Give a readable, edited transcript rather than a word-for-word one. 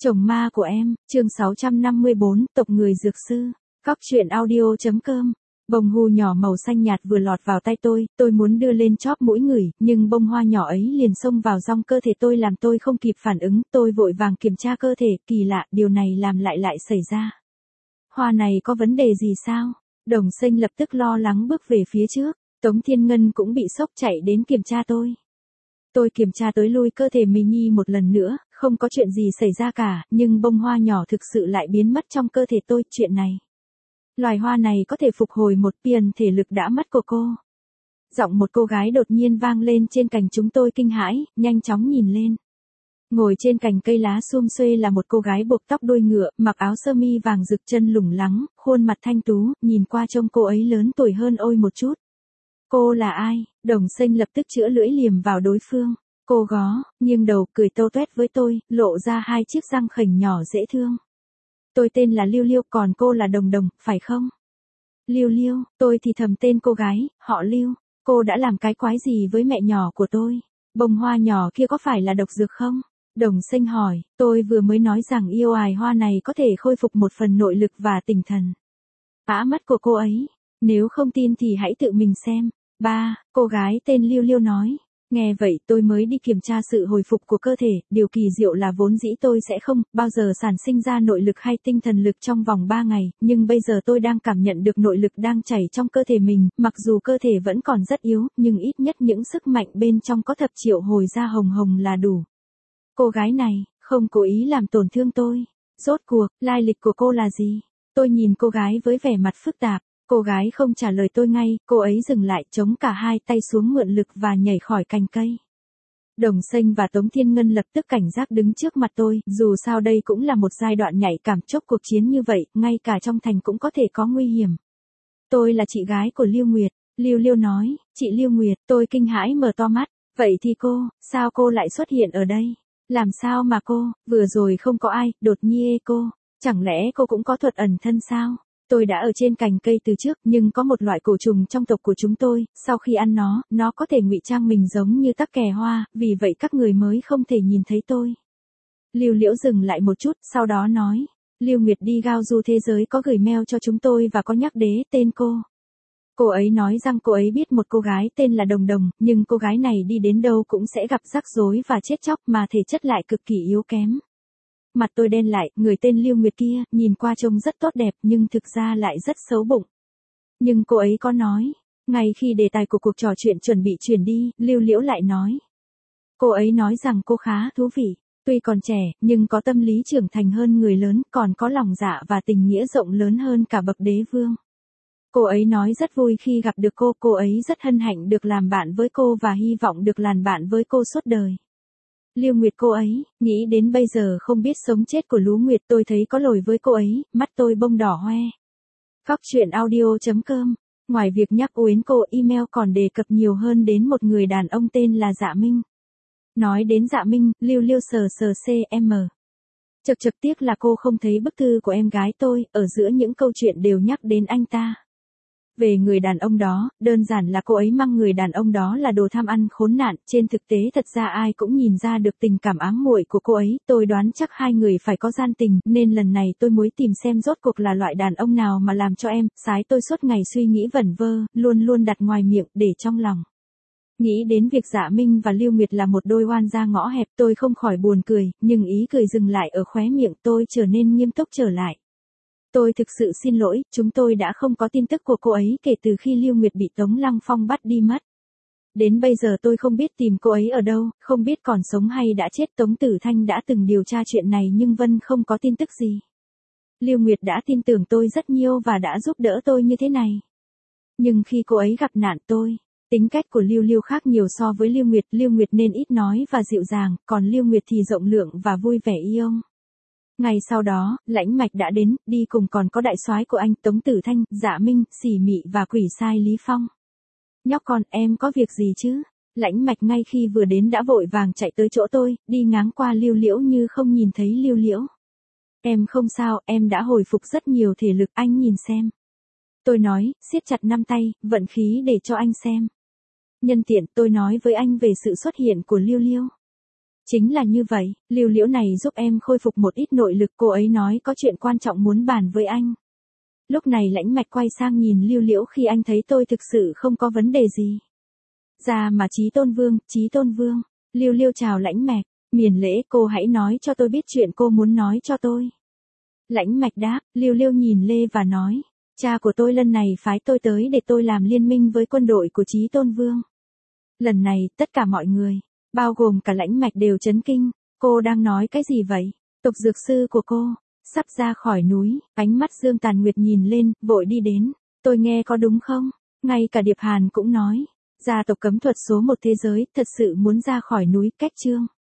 Chồng ma của em, chương 654, tộc người dược sư. Góc truyện audio.com. Bông hù nhỏ màu xanh nhạt vừa lọt vào tay tôi muốn đưa lên chóp mũi ngửi, nhưng bông hoa nhỏ ấy liền xông vào trong cơ thể tôi làm tôi không kịp phản ứng, tôi vội vàng kiểm tra cơ thể, kỳ lạ, điều này lại xảy ra. Hoa này có vấn đề gì sao? Đồng Sinh lập tức lo lắng bước về phía trước, Tống Thiên Ngân cũng bị sốc chạy đến kiểm tra tôi. Tôi kiểm tra tới lui cơ thể Mì Nhi một lần nữa, không có chuyện gì xảy ra cả, nhưng bông hoa nhỏ thực sự lại biến mất trong cơ thể tôi, chuyện này. Loài hoa này có thể phục hồi một tiền thể lực đã mất của cô. Giọng một cô gái đột nhiên vang lên trên cành, chúng tôi kinh hãi, nhanh chóng nhìn lên. Ngồi trên cành cây lá sum xuê là một cô gái buộc tóc đuôi ngựa, mặc áo sơ mi vàng rực, chân lủng lắng, khuôn mặt thanh tú, nhìn qua trông cô ấy lớn tuổi hơn ôi một chút. Cô là ai? Đồng Sinh lập tức chĩa lưỡi liềm vào đối phương. Cô gó, nghiêng đầu, cười tâu tuét với tôi, lộ ra hai chiếc răng khểnh nhỏ dễ thương. Tôi tên là Liêu Liêu, còn cô là Đồng Đồng, phải không? Liêu Liêu, tôi thì thầm tên cô gái, họ Liêu. Cô đã làm cái quái gì với mẹ nhỏ của tôi? Bông hoa nhỏ kia có phải là độc dược không? Đồng Sinh hỏi, tôi vừa mới nói rằng yêu ải hoa này có thể khôi phục một phần nội lực và tinh thần. Mắt của cô ấy, nếu không tin thì hãy tự mình xem. Cô gái tên Liêu Liêu nói. Nghe vậy tôi mới đi kiểm tra sự hồi phục của cơ thể, điều kỳ diệu là vốn dĩ tôi sẽ không bao giờ sản sinh ra nội lực hay tinh thần lực trong vòng 3 ngày, nhưng bây giờ tôi đang cảm nhận được nội lực đang chảy trong cơ thể mình, mặc dù cơ thể vẫn còn rất yếu, nhưng ít nhất những sức mạnh bên trong có thập triệu hồi ra hồng hồng là đủ. Cô gái này, không cố ý làm tổn thương tôi. Rốt cuộc, lai lịch của cô là gì? Tôi nhìn cô gái với vẻ mặt phức tạp. Cô gái không trả lời tôi ngay, cô ấy dừng lại, chống cả hai tay xuống mượn lực và nhảy khỏi cành cây. Đồng Sinh và Tống Thiên Ngân lập tức cảnh giác đứng trước mặt tôi, dù sao đây cũng là một giai đoạn nhạy cảm chốc cuộc chiến như vậy, ngay cả trong thành cũng có thể có nguy hiểm. Tôi là chị gái của Liêu Nguyệt, Liêu Liêu nói, chị Liêu Nguyệt, tôi kinh hãi mở to mắt, vậy thì sao cô lại xuất hiện ở đây? Làm sao mà vừa rồi không có ai, đột nhiên chẳng lẽ cô cũng có thuật ẩn thân sao? Tôi đã ở trên cành cây từ trước, nhưng có một loại cổ trùng trong tộc của chúng tôi, sau khi ăn nó có thể ngụy trang mình giống như tắc kè hoa, vì vậy các người mới không thể nhìn thấy tôi. Liêu Liễu dừng lại một chút, sau đó nói, Liêu Nguyệt đi Gao Du thế giới có gửi mail cho chúng tôi và có nhắc đến tên cô. Cô ấy nói rằng cô ấy biết một cô gái tên là Đồng Đồng, nhưng cô gái này đi đến đâu cũng sẽ gặp rắc rối và chết chóc, mà thể chất lại cực kỳ yếu kém. Mặt tôi đen lại, người tên Liêu Nguyệt kia, nhìn qua trông rất tốt đẹp nhưng thực ra lại rất xấu bụng. Nhưng cô ấy có nói, ngay khi đề tài của cuộc trò chuyện chuẩn bị chuyển đi, Liêu Liễu lại nói. Cô ấy nói rằng cô khá thú vị, tuy còn trẻ, nhưng có tâm lý trưởng thành hơn người lớn, còn có lòng dạ và tình nghĩa rộng lớn hơn cả bậc đế vương. Cô ấy nói rất vui khi gặp được cô ấy rất hân hạnh được làm bạn với cô và hy vọng được làm bạn với cô suốt đời. Liêu Nguyệt cô ấy, nghĩ đến bây giờ không biết sống chết của Lú Nguyệt, tôi thấy có lỗi với cô ấy, mắt tôi bông đỏ hoe. Góc truyện audio.com. Ngoài việc nhắc Uyến cô, email còn đề cập nhiều hơn đến một người đàn ông tên là Dạ Minh. Nói đến Dạ Minh, Liêu Liêu sờ CM. Chật tiếc là cô không thấy bức thư của em gái tôi, ở giữa những câu chuyện đều nhắc đến anh ta. Về người đàn ông đó, đơn giản là cô ấy mang người đàn ông đó là đồ tham ăn khốn nạn, trên thực tế thật ra ai cũng nhìn ra được tình cảm ám muội của cô ấy, tôi đoán chắc hai người phải có gian tình, nên lần này tôi muốn tìm xem rốt cuộc là loại đàn ông nào mà làm cho em, sái tôi suốt ngày suy nghĩ vẩn vơ, luôn đặt ngoài miệng, để trong lòng. Nghĩ đến việc Dạ Minh và Liêu Nguyệt là một đôi oan gia ngõ hẹp, tôi không khỏi buồn cười, nhưng ý cười dừng lại ở khóe miệng, tôi trở nên nghiêm túc trở lại. Tôi thực sự xin lỗi, chúng tôi đã không có tin tức của cô ấy kể từ khi Liêu Nguyệt bị Tống Lăng Phong bắt đi mất. Đến bây giờ tôi không biết tìm cô ấy ở đâu, không biết còn sống hay đã chết. Tống Tử Thanh đã từng điều tra chuyện này nhưng vẫn không có tin tức gì. Liêu Nguyệt đã tin tưởng tôi rất nhiều và đã giúp đỡ tôi như thế này. Nhưng khi cô ấy gặp nạn tính cách của Liêu Liêu khác nhiều so với Liêu Nguyệt nên ít nói và dịu dàng, còn Liêu Nguyệt thì rộng lượng và vui vẻ yêu ông. Ngày sau đó, Lãnh Mạch đã đến, đi cùng còn có đại soái của anh, Tống Tử Thanh, Dạ Minh, Sỉ Mị và quỷ sai Lý Phong. Nhóc con, em có việc gì chứ? Lãnh Mạch ngay khi vừa đến đã vội vàng chạy tới chỗ tôi, đi ngang qua Liêu Liễu như không nhìn thấy Liêu Liễu. Em không sao, em đã hồi phục rất nhiều thể lực, anh nhìn xem. Tôi nói, siết chặt năm tay, vận khí để cho anh xem. Nhân tiện tôi nói với anh về sự xuất hiện của Liêu Liễu. Chính là như vậy, Lưu Liễu này giúp em khôi phục một ít nội lực, cô ấy nói có chuyện quan trọng muốn bàn với anh. Lúc này Lãnh Mạch quay sang nhìn Lưu Liễu, khi anh thấy tôi thực sự không có vấn đề gì. Ra mà Chí Tôn Vương. Lưu Liễu chào Lãnh Mạch, miền lễ, cô hãy nói cho tôi biết chuyện cô muốn nói cho tôi. Lãnh Mạch đáp, Lưu Liễu nhìn Lê và nói, cha của tôi lần này phái tôi tới để tôi làm liên minh với quân đội của Chí Tôn Vương. Lần này, tất cả mọi người, bao gồm cả Lãnh Mạch đều chấn kinh, cô đang nói cái gì vậy? Tộc dược sư của cô, sắp ra khỏi núi, ánh mắt Dương Tàn Nguyệt nhìn lên, vội đi đến, tôi nghe có đúng không? Ngay cả Điệp Hàn cũng nói, gia tộc cấm thuật số 1 thế giới, thật sự muốn ra khỏi núi, cách chương.